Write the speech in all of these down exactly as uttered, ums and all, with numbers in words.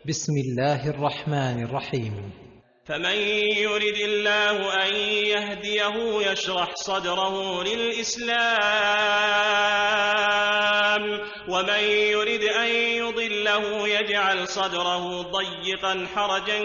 بسم الله الرحمن الرحيم. فمن يرد الله أن يهديه يشرح صدره للإسلام، ومن يرد أن يضله يجعل صدره ضيقا حرجا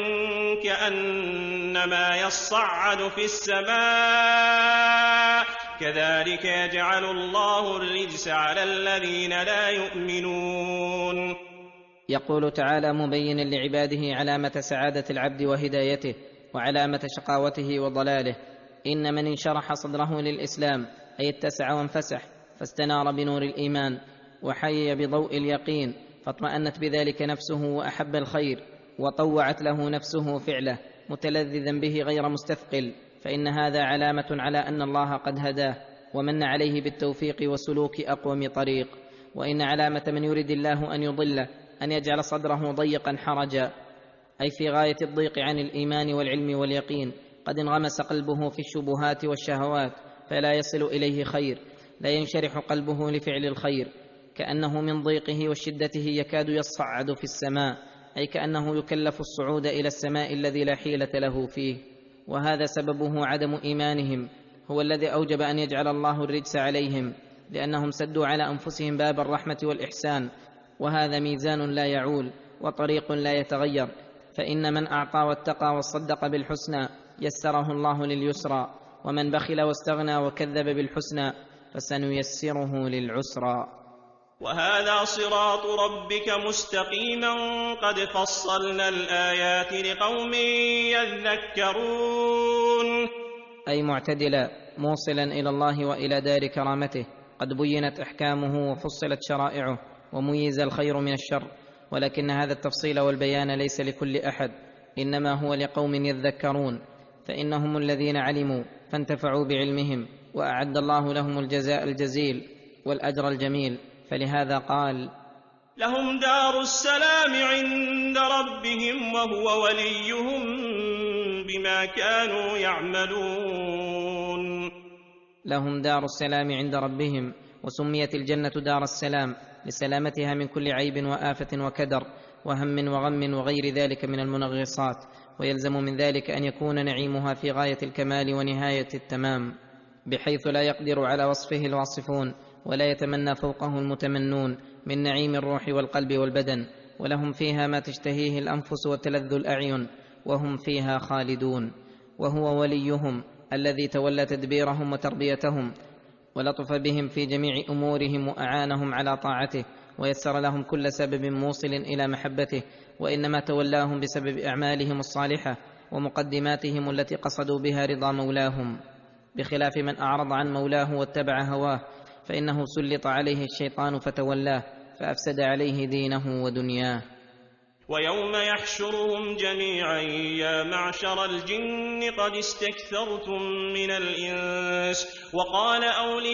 كأنما يصعد في السماء، كذلك يجعل الله الرجس على الذين لا يؤمنون. يقول تعالى مبينا لعباده علامة سعادة العبد وهدايته وعلامة شقاوته وضلاله: إن من انشرح صدره للإسلام أي اتسع وانفسح فاستنار بنور الإيمان وحيي بضوء اليقين، فاطمأنت بذلك نفسه وأحب الخير وطوعت له نفسه فعله متلذذا به غير مستثقل، فإن هذا علامة على أن الله قد هداه ومن عليه بالتوفيق وسلوك أقوم طريق. وإن علامة من يريد الله أن يضله أن يجعل صدره ضيقا حرجا، أي في غاية الضيق عن الإيمان والعلم واليقين، قد انغمس قلبه في الشبهات والشهوات فلا يصل إليه خير، لا ينشرح قلبه لفعل الخير، كأنه من ضيقه وشدته يكاد يصعد في السماء، أي كأنه يكلف الصعود إلى السماء الذي لا حيلة له فيه. وهذا سببه عدم إيمانهم، هو الذي أوجب أن يجعل الله الرجس عليهم، لأنهم سدوا على أنفسهم باب الرحمة والإحسان، وهذا ميزان لا يعول وطريق لا يتغير، فإن من أعطى واتقى وصدق بالحسنى يسره الله لليسرى، ومن بخل واستغنى وكذب بالحسنى فسنيسره للعسرى. وهذا صراط ربك مستقيما قد فصلنا الآيات لقوم يذكرون، أي معتدلا موصلا إلى الله وإلى دار كرامته، قد بينت أحكامه وفصلت شرائعه وميز الخير من الشر، ولكن هذا التفصيل والبيان ليس لكل أحد، إنما هو لقوم يذكرون، فإنهم الذين علموا فانتفعوا بعلمهم، وأعد الله لهم الجزاء الجزيل والأجر الجميل، فلهذا قال: لهم دار السلام عند ربهم وهو وليهم بما كانوا يعملون. لهم دار السلام عند ربهم، وسميت الجنة دار السلام لسلامتها من كل عيب وآفة وكدر وهم وغم وغير ذلك من المنغصات، ويلزم من ذلك أن يكون نعيمها في غاية الكمال ونهاية التمام، بحيث لا يقدر على وصفه الواصفون ولا يتمنى فوقه المتمنون من نعيم الروح والقلب والبدن، ولهم فيها ما تشتهيه الأنفس وتلذ الأعين وهم فيها خالدون. وهو وليهم الذي تولى تدبيرهم وتربيتهم ولطف بهم في جميع أمورهم وأعانهم على طاعته ويسر لهم كل سبب موصل إلى محبته، وإنما تولاهم بسبب أعمالهم الصالحة ومقدماتهم التي قصدوا بها رضا مولاهم، بخلاف من أعرض عن مولاه واتبع هواه، فإنه سلط عليه الشيطان فتولاه فأفسد عليه دينه ودنياه. ويوم يحشرهم جميعا يا معشر الجن قد استكثرتم من الإنس، وقال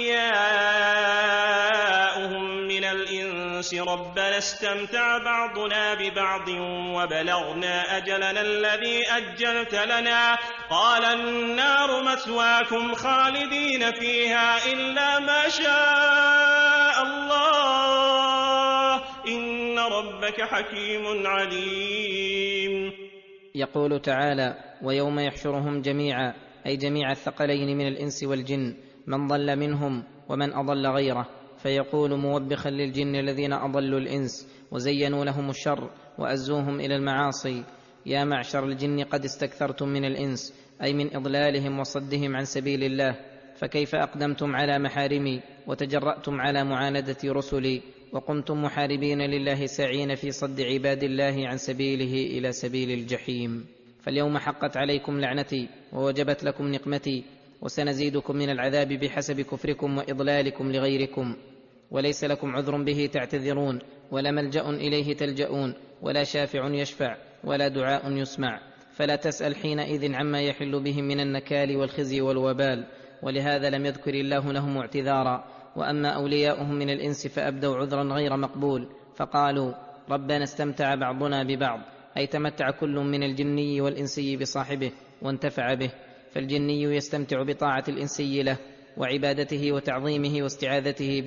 أولياؤهم من الإنس ربنا استمتع بعضنا ببعض وبلغنا أجلنا الذي أجلت لنا، قال النار مثواكم خالدين فيها إلا ما شاء الله إن ربك حكيم عليم. يقول تعالى: ويوم يحشرهم جميعا، أي جميع الثقلين من الإنس والجن، من ضل منهم ومن أضل غيره، فيقول موبخا للجن الذين أضلوا الإنس وزينوا لهم الشر وأزوهم إلى المعاصي: يا معشر الجن قد استكثرتم من الإنس، أي من إضلالهم وصدهم عن سبيل الله، فكيف أقدمتم على محارمي وتجرأتم على معاندة رسلي وقمتم محاربين لله ساعين في صد عباد الله عن سبيله إلى سبيل الجحيم. فاليوم حقت عليكم لعنتي ووجبت لكم نقمتي، وسنزيدكم من العذاب بحسب كفركم وإضلالكم لغيركم، وليس لكم عذر به تعتذرون، ولا ملجأ إليه تلجؤون، ولا شافع يشفع، ولا دعاء يسمع، فلا تسأل حينئذ عما يحل بهم من النكال والخزي والوبال، ولهذا لم يذكر الله لهم اعتذارا. وأما أولياؤهم من الإنس فأبدوا عذرا غير مقبول، فقالوا ربنا استمتع بعضنا ببعض، أي تمتع كل من الجني والإنسي بصاحبه وانتفع به، فالجني يستمتع بطاعة الإنسي له وعبادته وتعظيمه واستعاذته به،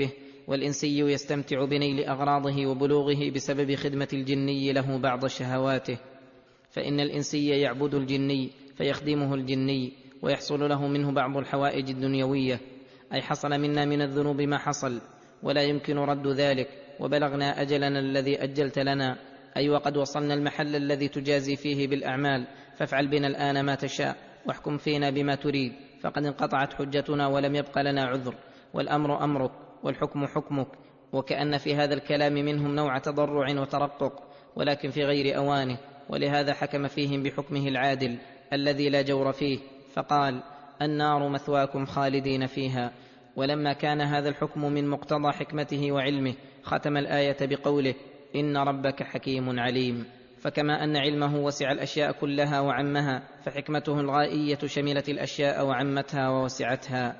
والإنسي يستمتع بنيل أغراضه وبلوغه بسبب خدمة الجني له بعض شهواته، فإن الإنسي يعبد الجني فيخدمه الجني ويحصل له منه بعض الحوائج الدنيوية، أي حصل منا من الذنوب ما حصل ولا يمكن رد ذلك، وبلغنا أجلنا الذي أجلت لنا، أي وقد وصلنا المحل الذي تجازي فيه بالأعمال، فافعل بنا الآن ما تشاء واحكم فينا بما تريد، فقد انقطعت حجتنا ولم يبق لنا عذر، والأمر أمرك والحكم حكمك. وكأن في هذا الكلام منهم نوع تضرع وترقق، ولكن في غير أوانه، ولهذا حكم فيهم بحكمه العادل الذي لا جور فيه، فقال: النار مثواكم خالدين فيها. ولما كان هذا الحكم من مقتضى حكمته وعلمه، ختم الآية بقوله: إن ربك حكيم عليم. فكما أن علمه وسع الأشياء كلها وعمها، فحكمته الغائية شملت الأشياء وعمتها ووسعتها.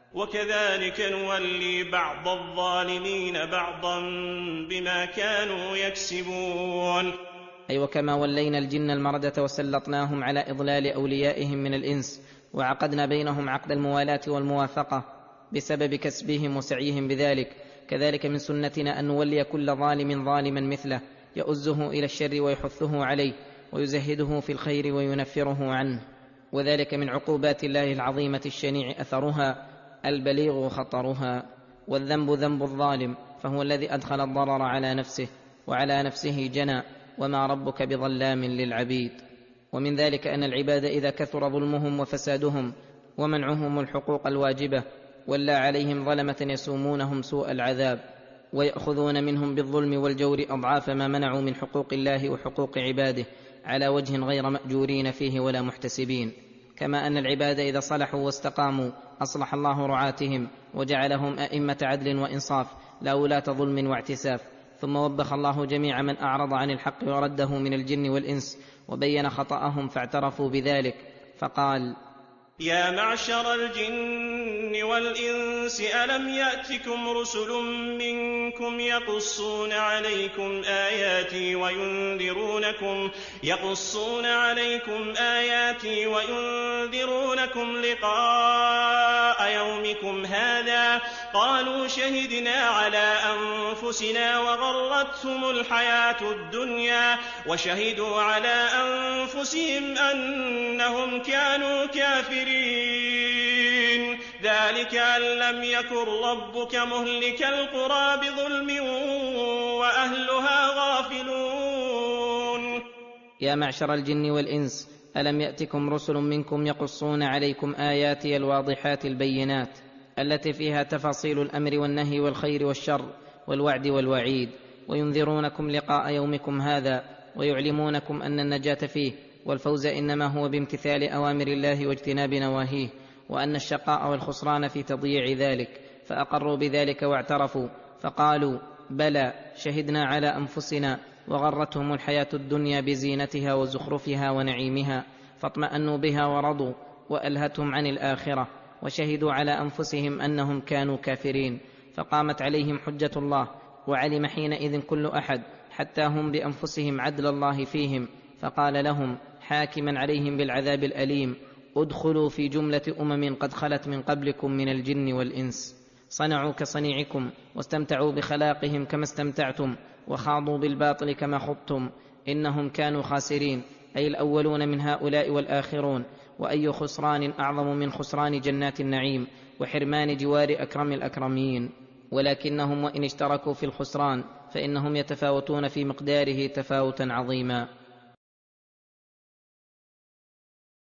وكذلك نولي بعض الظالمين بعضا بما كانوا يكسبون. أي وكما ولينا الجن المردة وسلطناهم على إضلال أوليائهم من الإنس، وعقدنا بينهم عقد الموالاة والموافقة بسبب كسبهم وسعيهم بذلك، كذلك من سنتنا أن نولي كل ظالم ظالما مثله، يؤزه إلى الشر ويحثه عليه، ويزهده في الخير وينفره عنه. وذلك من عقوبات الله العظيمة الشنيع أثرها البليغ خطرها. والذنب ذنب الظالم، فهو الذي أدخل الضرر على نفسه وعلى نفسه جنى، وما ربك بظلام للعبيد. ومن ذلك أن العباد إذا كثر ظلمهم وفسادهم ومنعهم الحقوق الواجبة، ولى عليهم ظلمة يسومونهم سوء العذاب، ويأخذون منهم بالظلم والجور أضعاف ما منعوا من حقوق الله وحقوق عباده، على وجه غير مأجورين فيه ولا محتسبين. كما أن العباد إذا صلحوا واستقاموا أصلح الله رعاتهم، وجعلهم أئمة عدل وإنصاف لا ولاة ظلم واعتساف. ثم وبخ الله جميع من أعرض عن الحق ورده من الجن والإنس، وبين خطأهم فاعترفوا بذلك، فقال: يا معشر الجن والإنس ألم يأتكم رسل منكم يقصون عليكم آياتي وينذرونكم يقصون عليكم آياتي وينذرونكم لقاء يومكم هذا؟ قالوا شهدنا على أنفسنا وغرتهم الحياة الدنيا وشهدوا على أنفسهم أنهم كانوا كافرين. ذلك أن لم يكن ربك مهلك القرى بظلم وأهلها غافلون. يا معشر الجن والإنس ألم يأتكم رسل منكم يقصون عليكم آياتي الواضحات البينات التي فيها تفاصيل الأمر والنهي والخير والشر والوعد والوعيد، وينذرونكم لقاء يومكم هذا، ويعلمونكم أن النجاة فيه والفوز إنما هو بامتثال أوامر الله واجتناب نواهيه، وأن الشقاء والخسران في تضييع ذلك. فأقروا بذلك واعترفوا، فقالوا: بلى، شهدنا على أنفسنا وغرتهم الحياة الدنيا بزينتها وزخرفها ونعيمها، فاطمأنوا بها ورضوا، وألهتهم عن الآخرة، وشهدوا على أنفسهم أنهم كانوا كافرين، فقامت عليهم حجة الله، وعلم حينئذ كل أحد حتى هم بأنفسهم عدل الله فيهم، فقال لهم حاكما عليهم بالعذاب الأليم: ادخلوا في جملة أمم قد خلت من قبلكم من الجن والإنس، صنعوا كصنيعكم، واستمتعوا بخلاقهم كما استمتعتم، وخاضوا بالباطل كما خضتم، إنهم كانوا خاسرين، أي الأولون من هؤلاء والآخرون. وأي خسران أعظم من خسران جنات النعيم وحرمان جوار أكرم الأكرمين. ولكنهم وإن اشتركوا في الخسران فإنهم يتفاوتون في مقداره تفاوتا عظيما.